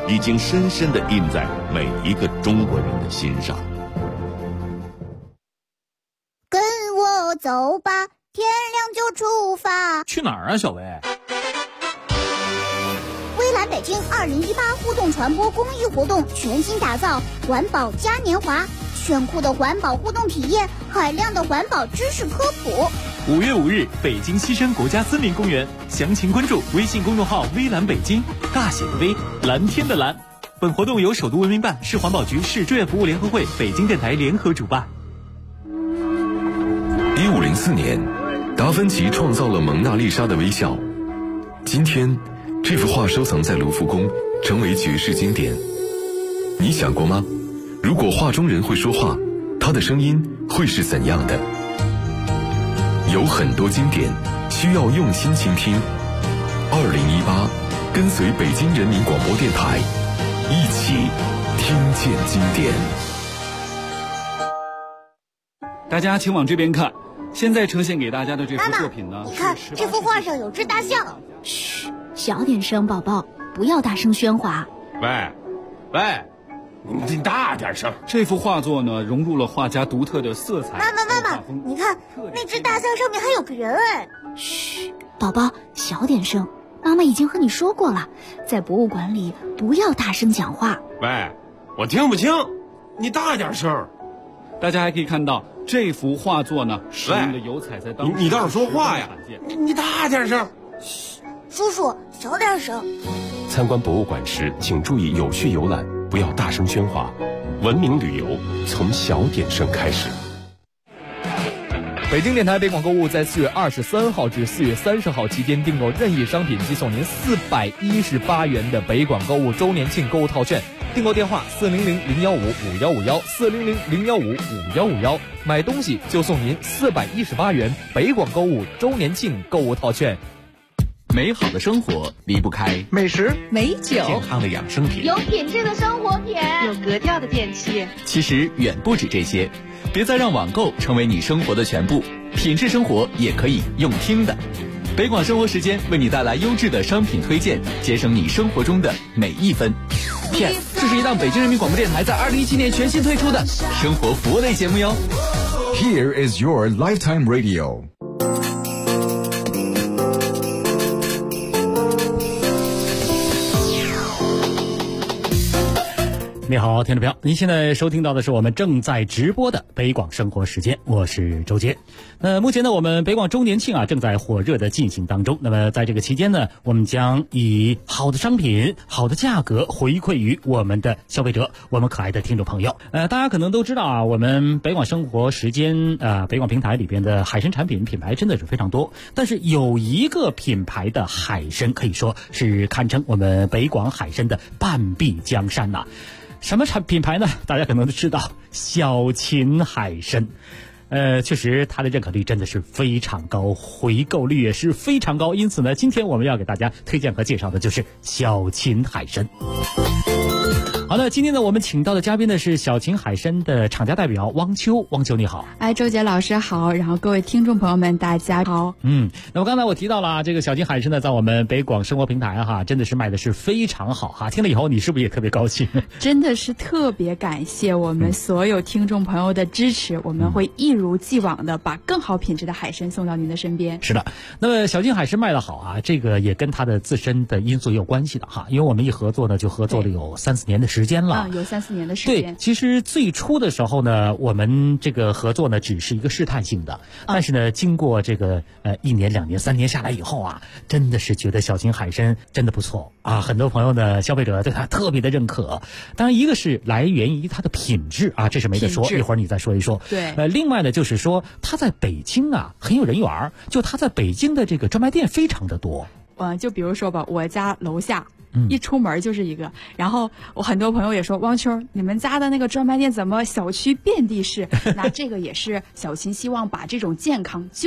已经深深地印在每一个中国人的心上。 跟我走吧，天亮就出发。 去哪儿啊，小薇？ 蔚蓝北京2018互动传播公益活动全新打造环保嘉年华，炫酷的环保互动体验，海量的环保知识科普。 5月5日，北京西山国家森林公园，详情关注微信公众号“蔚蓝北京”，大写的微，蓝天的蓝。本活动由首都文明办、市环保局、市志愿服务联合会、北京电台联合主办。 1504年，达芬奇创造了蒙娜丽莎的微笑。今天，这幅画收藏在卢浮宫，成为绝世经典。你想过吗？如果画中人会说话，他的声音会是怎样的？有很多经典需要用心倾听。2018，跟随北京人民广播电台，一起听见经典。 大家请往这边看，现在呈现给大家的这幅作品呢， 你看这幅画上有只大象。 嘘，小点声，宝宝，不要大声喧哗。 喂，你大点声。 这幅画作呢，融入了画家独特的色彩。 妈妈，你看那只大象上面还有个人哎。 嘘，宝宝，小点声。妈妈已经和你说过了，在博物馆里不要大声讲话。 喂，我听不清，你大点声。 大家还可以看到这幅画作呢，使用的油彩在当时你倒是说话呀！你大点声。 嘘，叔叔小点声。 参观博物馆时，请注意有序游览，不要大声喧哗。文明旅游从小点声开始。 北京电台北广购物在4月23号至4月30号期间订购任意商品即送您418元的北广购物周年庆购物套券。订购电话400-015-5151，400-015-5151，买东西就送您418元北广购物周年庆购物套券。 美好的生活离不开美食、 美酒、 健康的养生品、 有品质的生活品、 有格调的电器。 其实远不止这些，别再让网购成为你生活的全部，品质生活也可以用听的。北广生活时间为你带来优质的商品推荐，节省你生活中的每一分。 PS， 这是一档北京人民广播电台在2017年全新推出的生活服务类节目哟。 Here is your lifetime radio。 你好，听众朋友，您现在收听到的是我们正在直播的北广生活时间，我是周杰。目前呢，我们北广周年庆正在火热的进行当中。那么在这个期间呢，我们将以好的商品、好的价格回馈于我们的消费者，我们可爱的听众朋友。大家可能都知道我们北广生活时间北广平台里边的海参产品品牌真的是非常多，但是有一个品牌的海参可以说是堪称我们北广海参的半壁江山呐。什么品牌呢？大家可能都知道，小秦海参。确实它的认可率真的是非常高，回购率也是非常高，因此呢，今天我们要给大家推荐和介绍的就是小秦海参。好的，今天呢，我们请到的嘉宾呢是小秦海参的厂家代表汪秋。汪秋你好。 周杰老师好，然后各位听众朋友们大家好。 那么刚才我提到了这个小秦海参呢，在我们北广生活平台真的是卖的是非常好听了以后你是不是也特别高兴？ 真的是特别感谢我们所有听众朋友的支持，我们会一如既往的把更好品质的海参送到您的身边。 是的，那么小秦海参卖得好这个也跟它的自身的因素也有关系的因为我们一合作呢就合作了有3-4年的时间了。 有3-4年的时间。 对，其实最初的时候呢，我们这个合作呢只是一个试探性的，但是呢，经过这个1年、2年、3年下来以后真的是觉得小秦海参真的不错很多朋友呢，消费者对它特别的认可。当然，一个是来源于它的品质这是没得说，一会儿你再说一说。 对， 另外呢，就是说它在北京很有人缘，就它在北京的这个专卖店非常的多。 就比如说吧，我家楼下。一出门就是一个，然后我很多朋友也说，汪秋，你们家的那个专卖店怎么小区遍地是？那这个也是小秦希望把这种健康就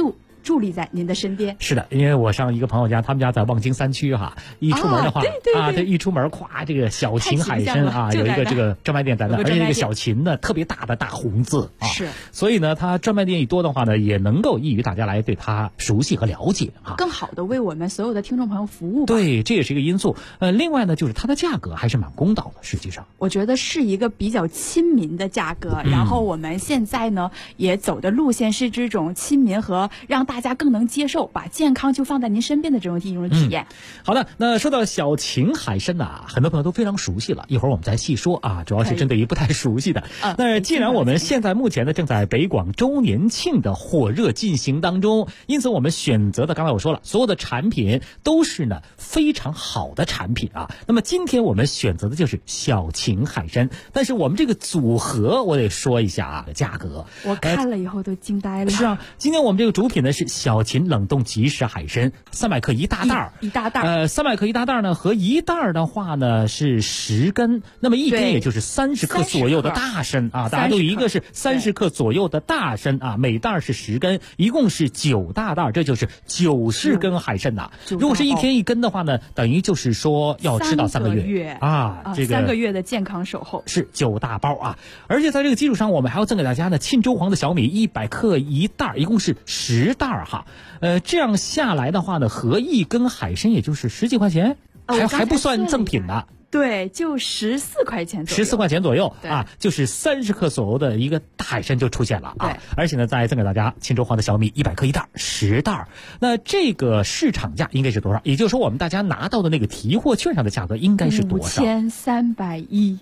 伫立在您的身边。 是的，因为我上一个朋友家，他们家在望京3区哈，一出门的话对， 一出门咵，这个小秦海参啊，有一个这个专卖店在那，而且这个小秦呢特别大的大红字啊， 是， 所以呢，它专卖店一多的话呢，也能够益于大家来对它熟悉和了解啊， 更好的为我们所有的听众朋友服务吧。 对，这也是一个因素。另外呢，就是它的价格还是蛮公道的，实际上我觉得是一个比较亲民的价格。然后我们现在呢也走的路线是这种亲民和让大家更能接受，把健康就放在您身边的这种体验。 好的，那说到小秦海参呢，很多朋友都非常熟悉了，一会儿我们再细说啊，主要是针对于不太熟悉的。那既然我们现在目前呢正在北广周年庆的火热进行当中，因此我们选择的，刚才我说了，所有的产品都是呢非常好的产品啊。那么今天我们选择的就是小秦海参，但是我们这个组合我得说一下啊，价格我看了以后都惊呆了。 是啊，今天我们这个主品呢是小秦冷冻即食海参，300克一大袋一大袋。 300克一大袋呢，和一袋的话呢是10根，那么一根也就是30克左右的大参啊，大家都一个是30克左右的大参啊，每袋是10根，一共是9大袋，这就是90根海参呐。如果是一天一根的话呢，等于就是说要吃到3个月啊，这个 3个月的健康守候是9大包啊。而且在这个基础上，我们还要赠给大家呢沁州黄的小米100克一袋，一共是10袋哈。这样下来的话呢，合一根海参也就是10几块钱，还不算赠品呢。 对，就14块钱左右 ，14块钱左右啊，就是30克左右的一个大海参就出现了啊。而且呢，再赠给大家沁州黄的小米100克一袋，10袋。那这个市场价应该是多少？也就是说，我们大家拿到的那个提货券上的价格应该是多少 ？5310。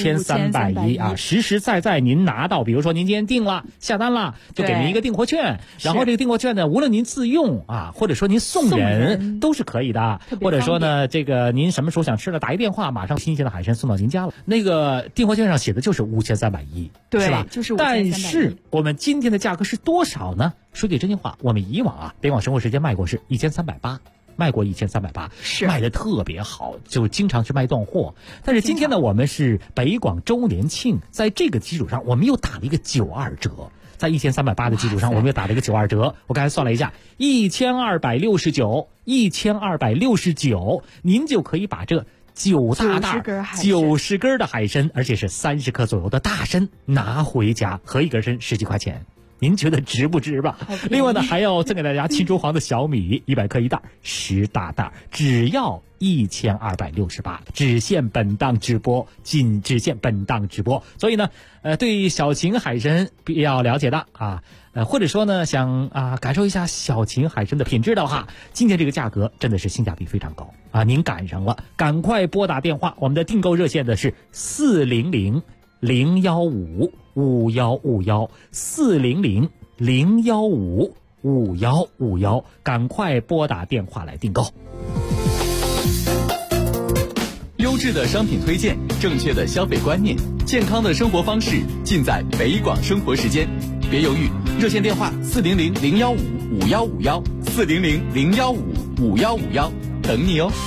5310啊，实实在在您拿到，比如说您今天订了下单了，就给您一个订货券，然后这个订货券呢，无论您自用啊，或者说您送人都是可以的，或者说呢，这个您什么时候想吃了，打一电话，马上新鲜的海参送到您家了。那个订货券上写的就是5310， 对， 是吧？ 就是5310。 但是我们今天的价格是多少呢？说句真心话，我们以往啊，北广生活时间卖过是1380。卖过1380，是卖的特别好，就经常是卖断货。但是今天呢，我们是北广周年庆，在这个基础上，我们又打了一个92折，在1380的基础上，我们又打了一个92折。我刚才算了一下，1269，您就可以把这9大袋90根的海参，而且是30克左右的大参拿回家，合一根参10几块钱。您觉得值不值吧？另外呢，还要赠给大家沁州黄的小米100克一袋，10大袋，只要1268，只限本档直播，仅只限本档直播。所以呢，对小秦海参比较了解的啊，或者说呢想感受一下小秦海参的品质的话，今天这个价格真的是性价比非常高啊！您赶上了，赶快拨打电话，我们的订购热线的是400-015-5151，400-015-5151，赶快拨打电话来订购。 优质的商品推荐，正确的消费观念，健康的生活方式，尽在北广生活时间。别犹豫，热线电话400-015-5151，400-015-5151，等你哦。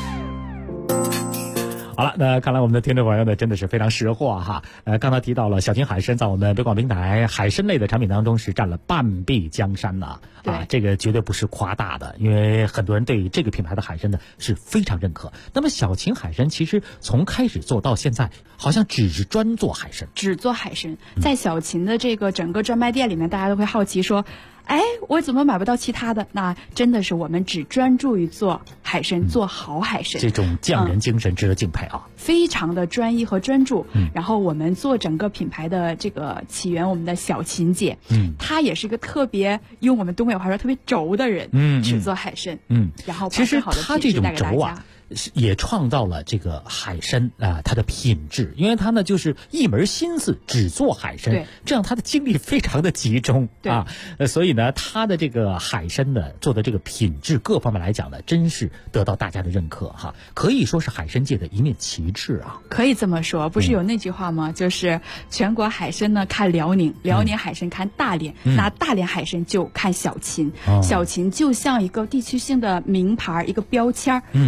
好了，那看来我们的听众朋友呢真的是非常识货哈。刚才提到了小秦海参，在我们北广平台海参类的产品当中是占了半壁江山呐啊，这个绝对不是夸大的，因为很多人对这个品牌的海参呢是非常认可。那么小秦海参其实从开始做到现在，好像只是专做海参， 只做海参。在小秦的这个整个专卖店里面，大家都会好奇说，哎，我怎么买不到其他的？那真的是我们只专注于做海参，做好海参。 这种匠人精神值得敬佩啊！ 非常的专一和专注。然后我们做整个品牌的这个起源，我们的小秦姐，她也是一个特别用我们东北话说特别轴的人，只做海参。然后其实她这种轴啊，也创造了这个海参它的品质，因为它呢就是一门心思只做海参，这样它的精力非常的集中啊，所以呢它的这个海参呢做的这个品质各方面来讲呢，真是得到大家的认可哈，可以说是海参界的一面旗帜啊。 可以这么说，不是有那句话吗？就是全国海参呢看辽宁，辽宁海参看大连，那大连海参就看小秦，小秦就像一个地区性的名牌，一个标签，一个标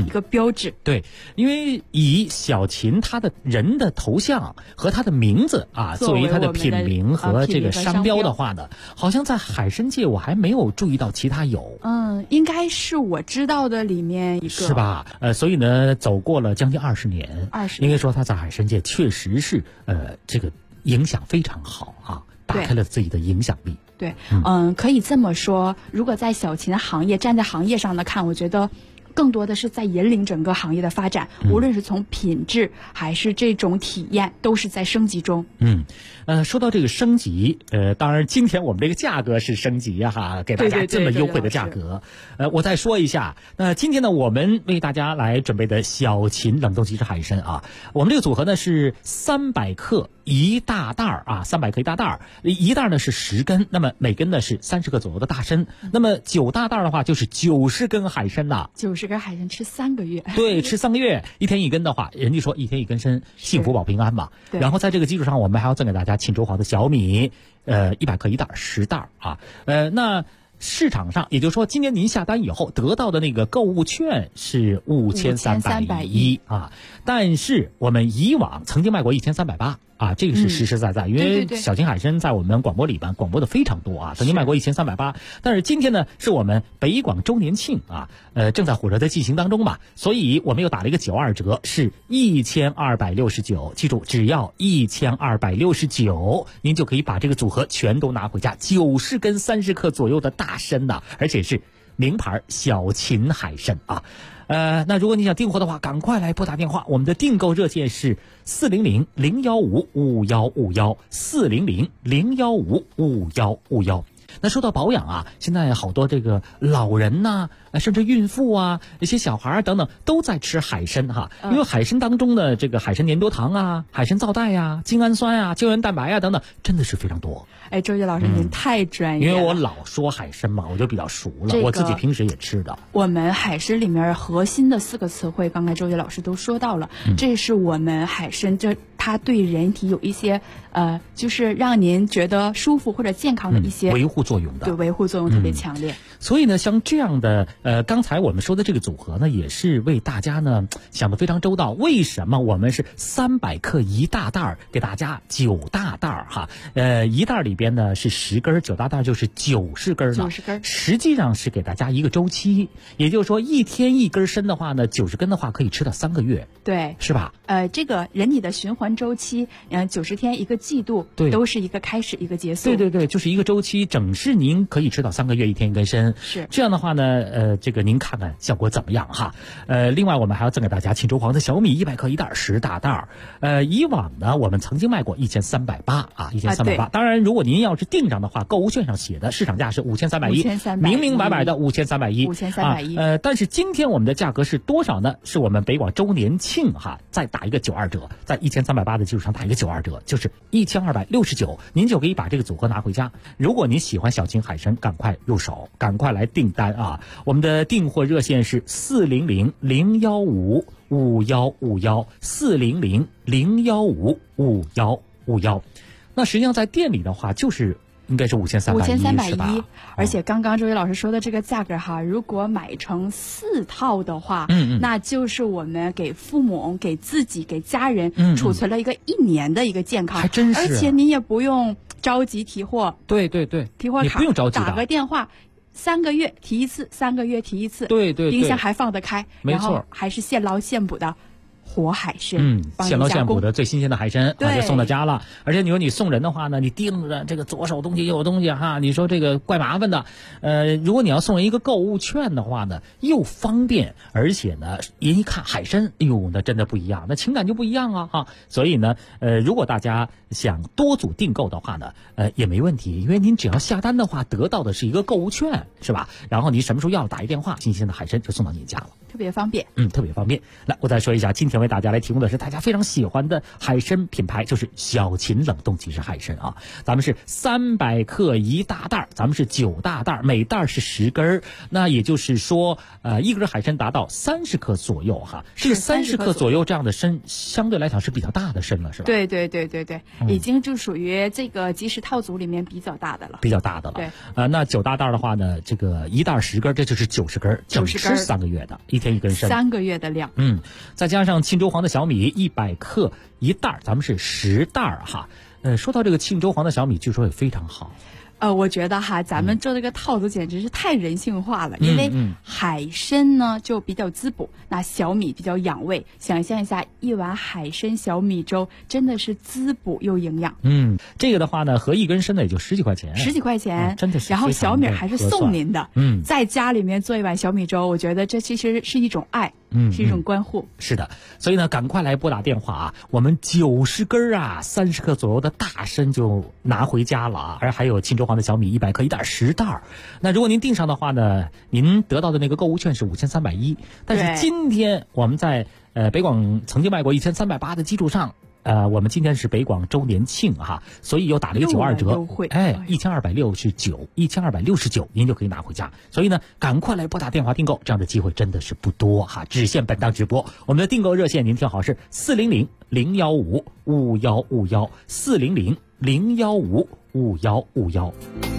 优质。 对，因为以小秦他的人的头像和他的名字啊作为他的品名和这个商标的话呢，好像在海参界我还没有注意到其他有。 应该是我知道的里面一个， 是吧？所以呢，走过了将近20年，应该说他在海参界确实是这个影响非常好啊，打开了自己的影响力。 对，可以这么说，如果在小秦行业站在行业上的看，我觉得更多的是在引领整个行业的发展，无论是从品质还是这种体验，都是在升级中。 说到这个升级，当然今天我们这个价格是升级哈，给大家这么优惠的价格。我再说一下，那今天呢，我们为大家来准备的小秦冷冻即食海参啊，我们这个组合呢是300克1大袋啊，300克1大袋，一袋呢是10根，那么每根呢是30克左右的大参，那么9大袋的话就是90根海参呐。 90根海参吃3个月。 对，吃3个月，1天1根的话，人家说1天1根参，幸福保平安嘛。然后在这个基础上，我们还要赠给大家沁州黄的小米，100克1袋10袋啊。那市场上，也就是说今年您下单以后得到的那个购物券是5310啊，但是我们以往曾经卖过1380啊，这个是实实在在，因为小秦海参在我们广播里边广播的非常多啊，曾经卖过1380，但是今天呢是我们北广周年庆啊，正在火热的进行当中嘛，所以我们又打了一个92折，是1269，记住只要1269，您就可以把这个组合全都拿回家，90根30克左右的大参呐，而且是名牌小秦海参啊。那如果你想订货的话，赶快来拨打电话，我们的订购热线是400-015-5151，400-015-5151。那说到保养啊，现在好多这个老人呐，甚至孕妇啊，一些小孩等等都在吃海参哈，因为海参当中的这个海参粘多糖啊、海参皂苷啊、精氨酸啊、胶原蛋白啊等等，真的是非常多。 周杰老师您太专业了， 因为我老说海参嘛，我就比较熟了，我自己平时也吃的。 我们海参里面核心的4个词汇，刚才周杰老师都说到了，这是我们海参它对人体有一些就是让您觉得舒服或者健康的一些维护作用的， 对，维护作用特别强烈。 所以呢，像这样的刚才我们说的这个组合呢，也是为大家呢想得非常周到。为什么我们是300克1大袋，给大家9大袋哈？一袋里边呢是10根，9大袋就是90根了。90根，实际上是给大家一个周期，也就是说1天1根参的话呢，90根的话可以吃到3个月， 对， 是吧？ 这个人体的循环周期，90天1个季度，都是一个开始一个结束。 对，就是一个周期，整是您可以吃到3个月，1天1根参。 是这样的话呢，这个您看看效果怎么样哈？另外我们还要赠给大家沁州黄的小米100克1袋10大袋。以往呢我们曾经卖过1380啊，1380。当然，如果您要是订上的话，购物券上写的市场价是5310，明明白白的5310。但是今天我们的价格是多少呢？是我们北广周年庆哈，再打一个92折，在1380的基础上打一个92折，就是1269，您就可以把这个组合拿回家。如果您喜欢小秦海参，赶快入手，赶快来订单啊！我们的订货热线是400-015-5151，400-015-5151。那实际上在店里的话，就是应该是5310， 而且刚刚周宇老师说的这个价格哈，如果买成4套的话，那就是我们给父母、给自己、给家人储存了一个1年的一个健康， 还真是。 而且你也不用着急提货， 对， 提货卡不用着急， 打个电话。3个月提一次，3个月提一次， 对， 冰箱还放得开， 没错， 然后还是现捞现捕的活海参， 现捞现捕的最新鲜的海参，就送到家了。而且你说你送人的话呢，你盯着这个左手东西右手东西哈，你说这个怪麻烦的。如果你要送人一个购物券的话呢，又方便，而且呢，人一看海参，哎呦，那真的不一样，那情感就不一样啊哈。所以呢，如果大家想多组订购的话呢，也没问题，因为您只要下单的话，得到的是一个购物券，是吧？然后你什么时候要打一电话，新鲜的海参就送到你家了， 特别方便。 特别方便。来，我再说一下今天天为大家来提供的是大家非常喜欢的海参品牌，就是小秦冷冻即食海参啊。咱们是300克一大袋，咱们是9大袋，每袋是10根，那也就是说一根海参达到30克左右哈。这个30克左右这样的参相对来讲是比较大的参了，是吧？ 对，已经就属于这个即食套组里面比较大的了。对， 那9大袋的话呢，这个一袋10根，这就是90根，整吃3个月的，一天一根参 ，3个月的量。 再加上庆州黄的小米100克一袋，咱们是10袋哈。说到这个庆州黄的小米，据说也非常好。 我觉得哈，咱们做这个套组简直是太人性化了，因为海参呢就比较滋补，那小米比较养胃。想象一下，一碗海参小米粥真的是滋补又营养。 这个的话呢，合一根参呢也就10几块钱 ，10几块钱， 真的是。 然后小米还是送您的，在家里面做一碗小米粥，我觉得这其实是一种爱。是一种关护。 是的，所以呢，赶快来拨打电话啊！我们90根啊，30克左右的大参就拿回家了啊！而还有庆州黄的小米100克一袋10袋。那如果您订上的话呢，您得到的那个购物券是5310，但是今天我们在北广曾经卖过1380的基础上。我们今天是北广周年庆哈，所以又打了一个92折，1269，1269，您就可以拿回家。所以呢，赶快来拨打电话订购，这样的机会真的是不多哈，只限本档直播。我们的订购热线您听好是400-015-5151，400-015-5151。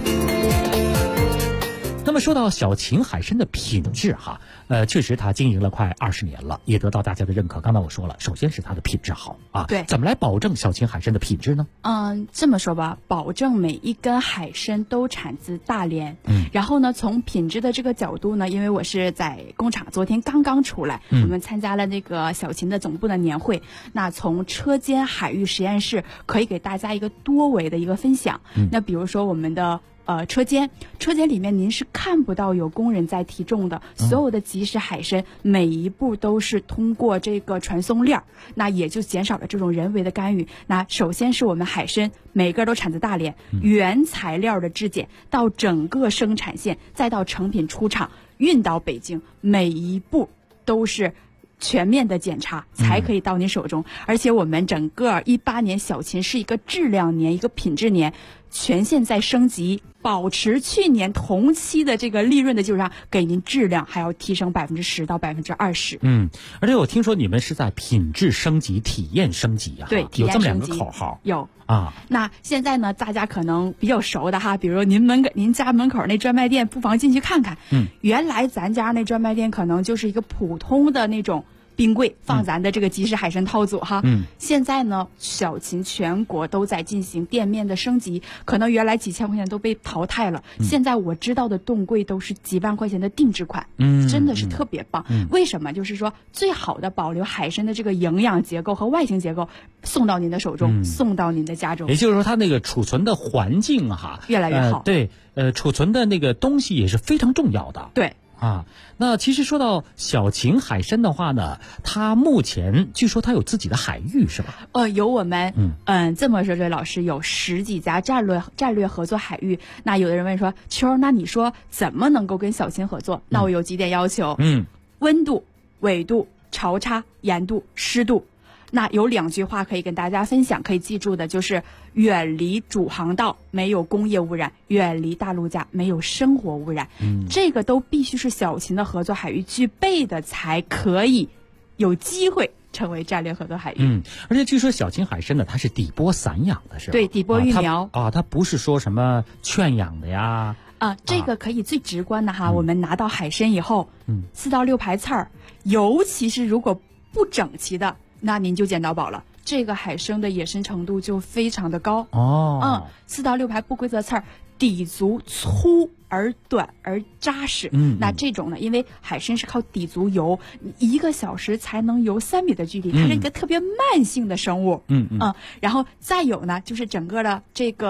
那么说到小秦海参的品质哈，确实它经营了快20年了，也得到大家的认可。刚才我说了，首先是它的品质好啊。 对， 怎么来保证小秦海参的品质呢？ 这么说吧，保证每一根海参都产自大连。然后呢，从品质的这个角度呢，因为我是在工厂，昨天刚刚出来，我们参加了那个小秦的总部的年会。那从车间海域实验室可以给大家一个多维的一个分享。那比如说我们的。车间里面您是看不到有工人在提重的，所有的即食海参每一步都是通过这个传送链，那也就减少了这种人为的干预。那首先是我们海参每个都产自大连，原材料的质检到整个生产线，再到成品出厂运到北京，每一步都是全面的检查才可以到您手中。而且我们整个18年小秦是一个质量年，一个品质年，全线在升级，保持去年同期的这个利润的基础上，给您质量还要提升10%到20%。 而且我听说你们是在品质升级、体验升级啊。 对， 有这么2个口号。 有啊。 那现在呢，大家可能比较熟的哈，比如您家门口那专卖店，不妨进去看看。原来咱家那专卖店可能就是一个普通的那种冰柜放咱的这个即食海参套组哈。现在呢，小秦全国都在进行店面的升级，可能原来几千块钱都被淘汰了，现在我知道的冻柜都是几万块钱的定制款，真的是特别棒。为什么？就是说最好的保留海参的这个营养结构和外形结构，送到您的手中，送到您的家中。 也就是说，它那个储存的环境哈越来越好。 对，储存的那个东西也是非常重要的。 对。 那其实说到小秦海参的话呢，它目前据说它有自己的海域是吧？ 有我们这么说，这位老师有10几家战略合作海域。那有的人问说，秋，那你说怎么能够跟小秦合作？那我有几点要求。温度、纬度、潮差、盐度、湿度。那有2句话可以跟大家分享，可以记住的就是远离主航道，没有工业污染；远离大陆架，没有生活污染。这个都必须是小秦的合作海域具备的，才可以有机会成为战略合作海域。 而且据说小秦海参呢，它是底波散养的，是吧？ 对，底波育苗它不是说什么圈养的呀。 这个可以最直观的哈，我们拿到海参以后，4到6排刺儿，尤其是如果不整齐的，那您就捡到宝了。这个海参的野生程度就非常的高。4到6排不规则刺儿，底足粗而短而扎实。那这种呢，因为海参是靠底足游，1个小时才能游3米的距离，它是一个特别慢性的生物。然后再有呢，就是整个的这个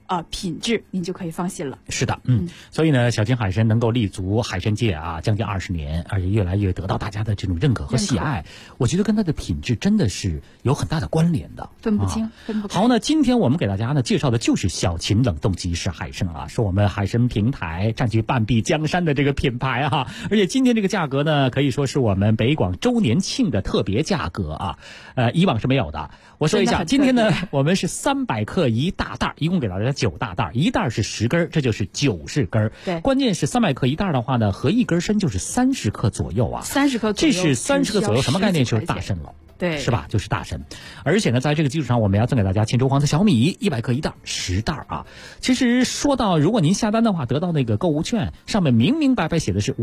品质，您就可以放心了。 是的，所以呢，小金海参能够立足海参界啊将近20年，而且越来越得到大家的这种认可和喜爱，我觉得跟它的品质真的是有很大的关联的， 分不清，分不开。 好，那今天我们给大家呢介绍的就是小秦冷冻即食海参啊，是我们海参平台占据半壁江山的这个品牌啊，而且今天这个价格呢，可以说是我们北广周年庆的特别价格啊，以往是没有的。我说一下，今天呢，我们是300克一大袋，一共给大家9大袋，一袋是10根，这就是90根。 对， 关键是300克一袋的话呢，合1根参就是30克左右啊。 30克左右， 这是30克左右，什么概念？就是大参了。 对， 是吧？就是大参，而且呢，在这个基础上，我们要赠给大家庆州黄色小米100克一袋，10袋啊。其实说到，如果您下单的话，得到那个购物券，上面明明白白写的是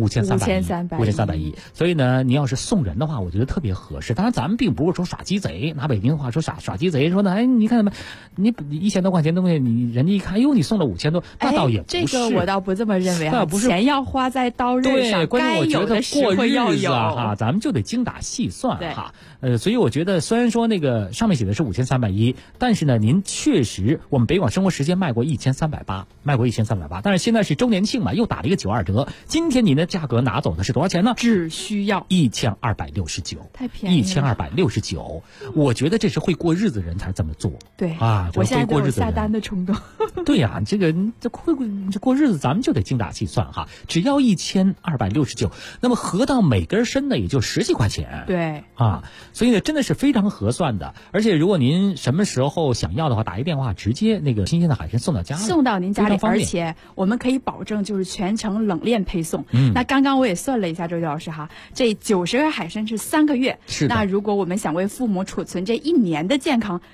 5310，所以呢，您要是送人的话，我觉得特别合适。当然，咱们并不是说耍鸡贼，拿北京话说耍鸡贼，说呢，哎，你看怎么，你1000多块钱东西，你人家一看，哟，你送了5000多，那倒也不是。 这个我倒不这么认为啊，钱要花在刀刃上，该有的实惠要有哈，咱们就得精打细算哈。所以我觉得虽然说那个上面写的是5310，但是呢，您确实我们北广生活时间卖过1380，但是现在是周年庆嘛，又打了一个92折。今天您的价格拿走的是多少钱呢？ 只需要 1269， 太便宜了 ，1269。我觉得这是会过日子人才这么做。 对啊， 我现在都有下单的冲动。 对呀，这过日子咱们就得精打细算哈，只要1269，那么合到每根参呢也就10几块钱。 对啊。所以呢，真的是非常合算的，而且如果您什么时候想要的话，打一电话，直接那个新鲜的海参送到家里， 送到您家里，而且我们可以保证就是全程冷链配送。那刚刚我也算了一下，周杰老师哈，这90根海参是3个月， 是的。 那如果我们想为父母储存这1年的健康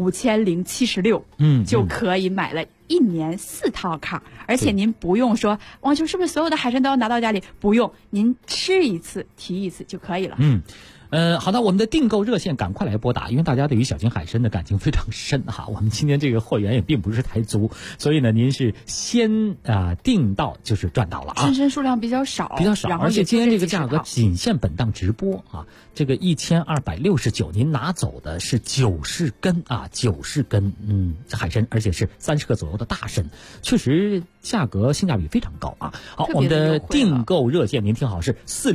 ，5076，就可以买了1年4套卡，而且您不用说，王球是不是所有的海参都要拿到家里？不用，您吃一次提一次就可以了。 好的，我们的订购热线赶快来拨打，因为大家对于小金海参的感情非常深哈。我们今天这个货源也并不是太足，所以呢，您是先订到就是赚到了啊。 参数量比较少， 而且今天这个价格仅限本档直播啊。这个1269，您拿走的是90根啊，90根海参，而且是30克左右的大参，确实价格性价比非常高啊。好，我们的订购热线您听好，是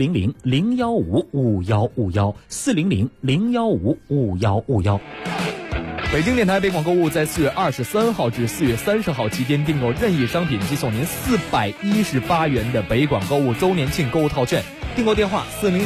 400-015-5151，400-015-5151。 北京电台北广购物在4月23号至4月30号期间订购任意商品，即送您418元的北广购物周年庆购物套券。订购电话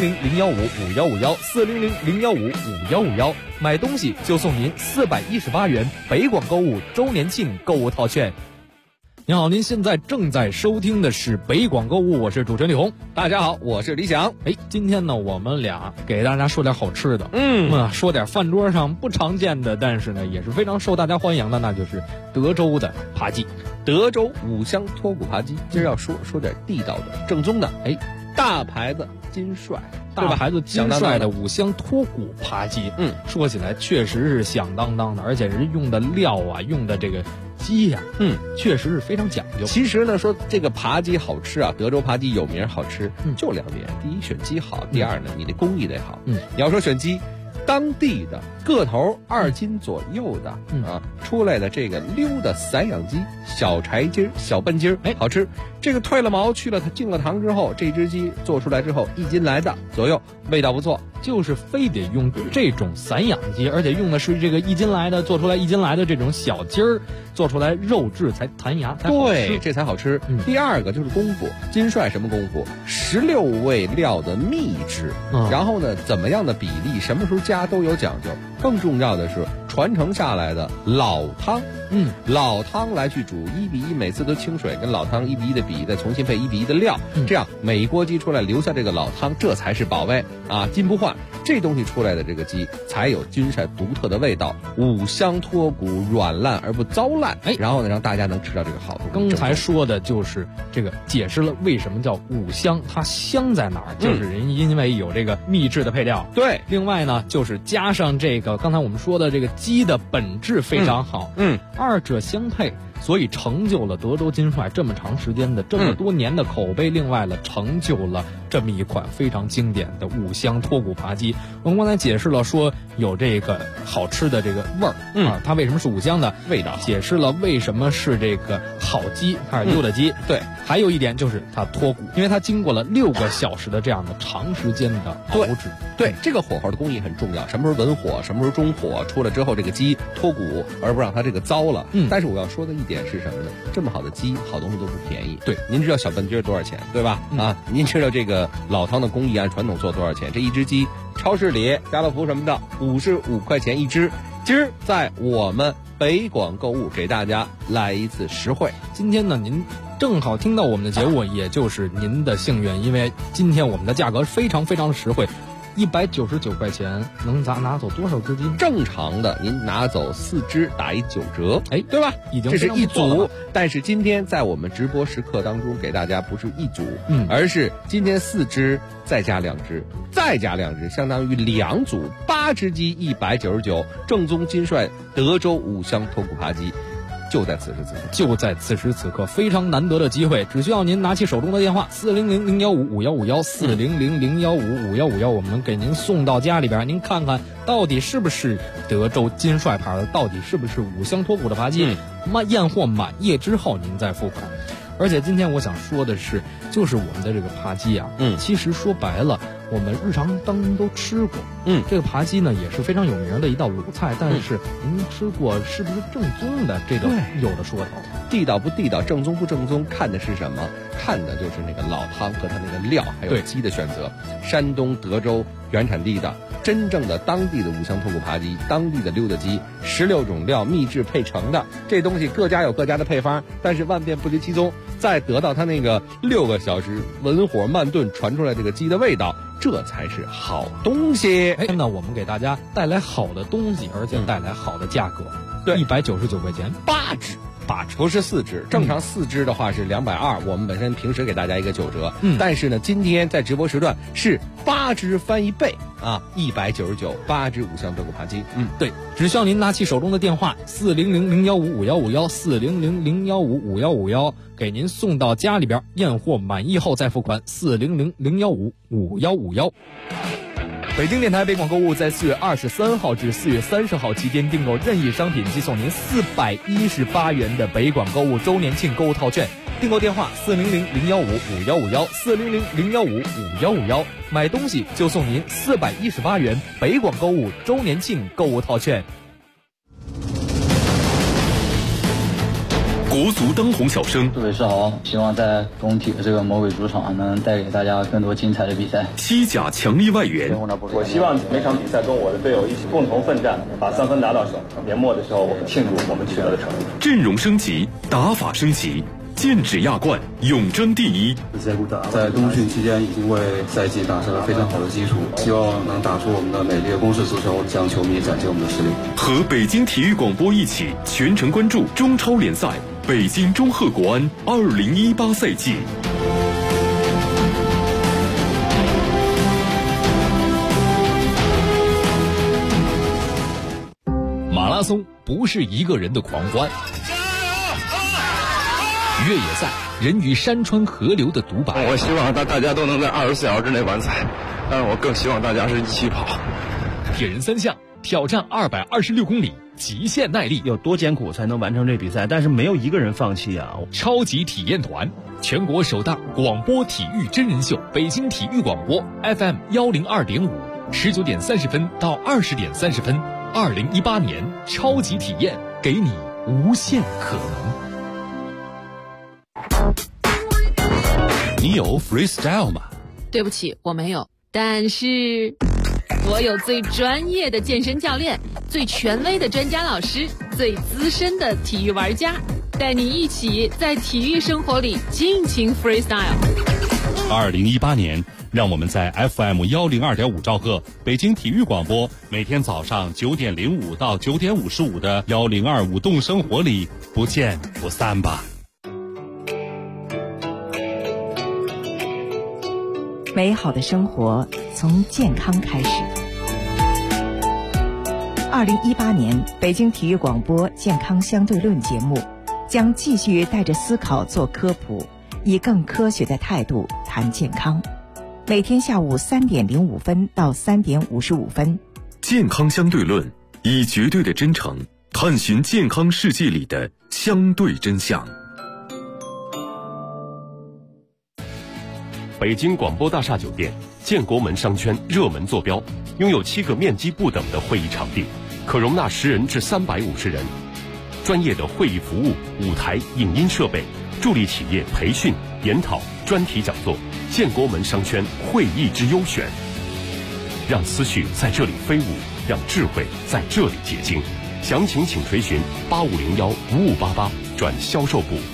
400-015-5151，400-015-5151，买东西就送您418元北广购物周年庆购物套券。您好，您现在正在收听的是北广购物，我是主持人李红。 大家好，我是李想。 今天呢，我们俩给大家说点好吃的，说点饭桌上不常见的，但是呢也是非常受大家欢迎的，那就是德州的扒鸡， 德州五香脱骨扒鸡。今儿要说点地道的、正宗的，大牌子金帅， 大牌子金帅的五香脱骨扒鸡，说起来确实是响当当的，而且人用的料啊，用的这个鸡呀，确实是非常讲究。 其实呢，说这个扒鸡好吃啊，德州扒鸡有名好吃，就2点：第一，选鸡好；第二呢，你的工艺得好。你要说选鸡，当地的个头2斤左右的出来的这个溜的散养鸡，小柴筋、小笨筋，好吃。这个褪了毛、去了净了糖之后，这只鸡做出来之后1斤来的左右，味道不错。 就是非得用这种散养鸡，而且用的是这个1斤来的，做出来1斤来的这种小鸡儿，做出来肉质才弹牙，才好吃。 对，这才好吃。第二个就是功夫，金帅什么功夫？16味料的秘制，然后呢，怎么样的比例，什么时候加都有讲究。更重要的是传承下来的老汤，老汤来去煮1:1，每次都清水跟老汤1:1的比，再重新配1:1的料，这样每一锅鸡出来留下这个老汤，这才是宝贝啊，金不换。这东西出来的这个鸡才有金帅独特的味道，五香脱骨，软烂而不糟烂。然后呢，让大家能吃到这个好东西。 刚才说的就是这个解释了为什么叫五香，它香在哪儿？就是人因为有这个秘制的配料。 对， 另外呢，就是加上这个刚才我们说的这个鸡的本质非常好，二者相配。所以成就了德州金帅这么长时间的这么多年的口碑，另外了成就了这么一款非常经典的五香脱骨扒鸡。我们刚才解释了说有这个好吃的这个味儿它为什么是五香的味道， 解释了为什么是这个好鸡还是溜达鸡。 对， 还有一点就是它脱骨，因为它经过了6个小时的这样的长时间的熬制。 对，这个火候的工艺很重要，什么时候文火，什么时候中火，出了之后这个鸡脱骨，而不让它这个糟了。但是我要说的一点是什么呢？这么好的鸡，好东西都不便宜。 对， 您知道小笨鸡多少钱，对吧？您知道这个老汤的工艺按传统做多少钱？这一只鸡，超市里家乐福什么的55块钱一只。今儿在我们北广购物给大家来一次实惠。 今天呢，您正好听到我们的节目，也就是您的幸运，因为今天我们的价格非常非常实惠。199块钱能拿走多少只鸡？ 正常的您拿走4只打一9折， 对吧？已经这是一组，但是今天在我们直播时刻当中给大家不是一组，而是今天4只再加2只，再加2只，相当于2组8只鸡199，正宗金帅德州五香脱骨扒鸡。就在此时此刻，非常难得的机会，只需要您拿起手中的电话400-015-5151，400-015-5151，我们给您送到家里边，您看看到底是不是德州金帅牌的，到底是不是五香脱骨的扒鸡。验货满意之后您再付款。而且今天我想说的是，就是我们的这个扒鸡啊，其实说白了，我们日常当中都吃过，这个扒鸡呢也是非常有名的一道鲁菜，但是您吃过是不是正宗的，这个有的说头。 地道不地道，正宗不正宗，看的是什么？看的就是那个老汤和它那个料，还有鸡的选择。山东德州原产地的真正的当地的五香脱骨扒鸡，当地的溜达鸡，16种料秘制配成的，这东西各家有各家的配方，但是万变不离其宗，再得到它那个6个小时文火慢炖传出来这个鸡的味道，这才是好东西。 那我们给大家带来好的东西，而且带来好的价格。 对 ，199块钱8只。 不是4只，正常4只的话是220，我们本身平时给大家一个9折，但是呢，今天在直播时段是8只翻1倍啊，199，8只五香脱骨扒鸡。 对，只需要您拿起手中的电话400-015-5151，400-015-5151，给您送到家里边，验货满意后再付款，400-015-5151。北京电台北广购物在4月23号至4月30号期间订购任意商品，即送您418元的北广购物周年庆购物套券。订购电话400-015-5151，400-015-5151，买东西就送您418元北广购物周年庆购物套券。 国足当红小生， 各位是好，希望在工体的这个魔鬼主场能带给大家更多精彩的比赛。 西甲强力外援， 我希望每场比赛跟我的队友一起共同奋战，把3分拿到手。年末的时候，我们庆祝我们取得的成绩。 阵容升级，打法升级，剑指亚冠，永争第一。 在冬训期间已经为赛季打下了非常好的基础，希望能打出我们的美丽的攻势足球，向球迷展现我们的实力。 和北京体育广播一起全程关注中超联赛北京中赫国安2018赛季。 马拉松不是一个人的狂欢，越野赛人与山川河流的独白。 我希望大家都能在24小时之内完赛，但是我更希望大家是一起跑。 铁人3项挑战226公里，极限耐力， 有多艰苦才能完成这比赛？但是没有一个人放弃啊！ 超级体验团，全国首档广播体育真人秀，北京体育广播 FM 102.5，19点30分到20点30分，2018年超级体验，给你无限可能。 你有 freestyle 吗？ 对不起，我没有，但是我有最专业的健身教练，最权威的专家老师，最资深的体育玩家，带你一起在体育生活里尽情 freestyle。 2018年，让我们在 FM 102.5兆赫北京体育广播，每天早上9点05到9点55的102舞动生活里不见不散吧。 美好的生活从健康开始。2018年北京体育广播健康相对论节目将继续带着思考做科普，以更科学的态度谈健康。 每天下午3点05分到3点55分。 健康相对论，以绝对的真诚探寻健康世界里的相对真相。 北京广播大厦酒店建国门商圈热门坐标，拥有7个面积不等的会议场地，可容纳10人至350人。专业的会议服务、舞台、影音设备，助力企业培训、研讨、专题讲座。建国门商圈会议之优选，让思绪在这里飞舞，让智慧在这里结晶。详情请垂询8501-5588转销售部。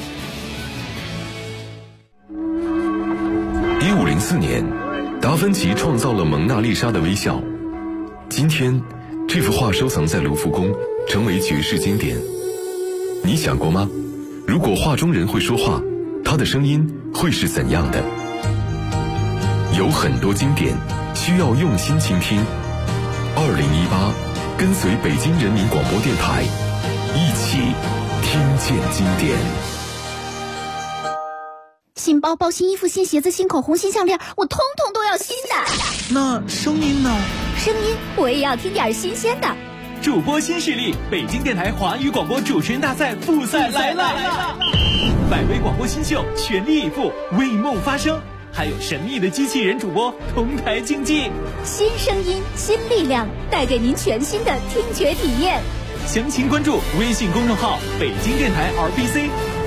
1504年，达芬奇创造了蒙娜丽莎的微笑。今天，这幅画收藏在卢浮宫，成为绝世经典。你想过吗？如果画中人会说话，他的声音会是怎样的？有很多经典需要用心倾听。2018，跟随北京人民广播电台，一起听见经典。 新包包、新衣服、新鞋子、新口红、新项链，我通通都要新的。 那声音呢？ 声音我也要听点新鲜的。 主播新势力，北京电台华语广播主持人大赛复赛来了！100位广播新秀全力以赴，为梦发声，还有神秘的机器人主播同台竞技。 新声音，新力量，带给您全新的听觉体验。 详情关注微信公众号“北京电台 RBC”。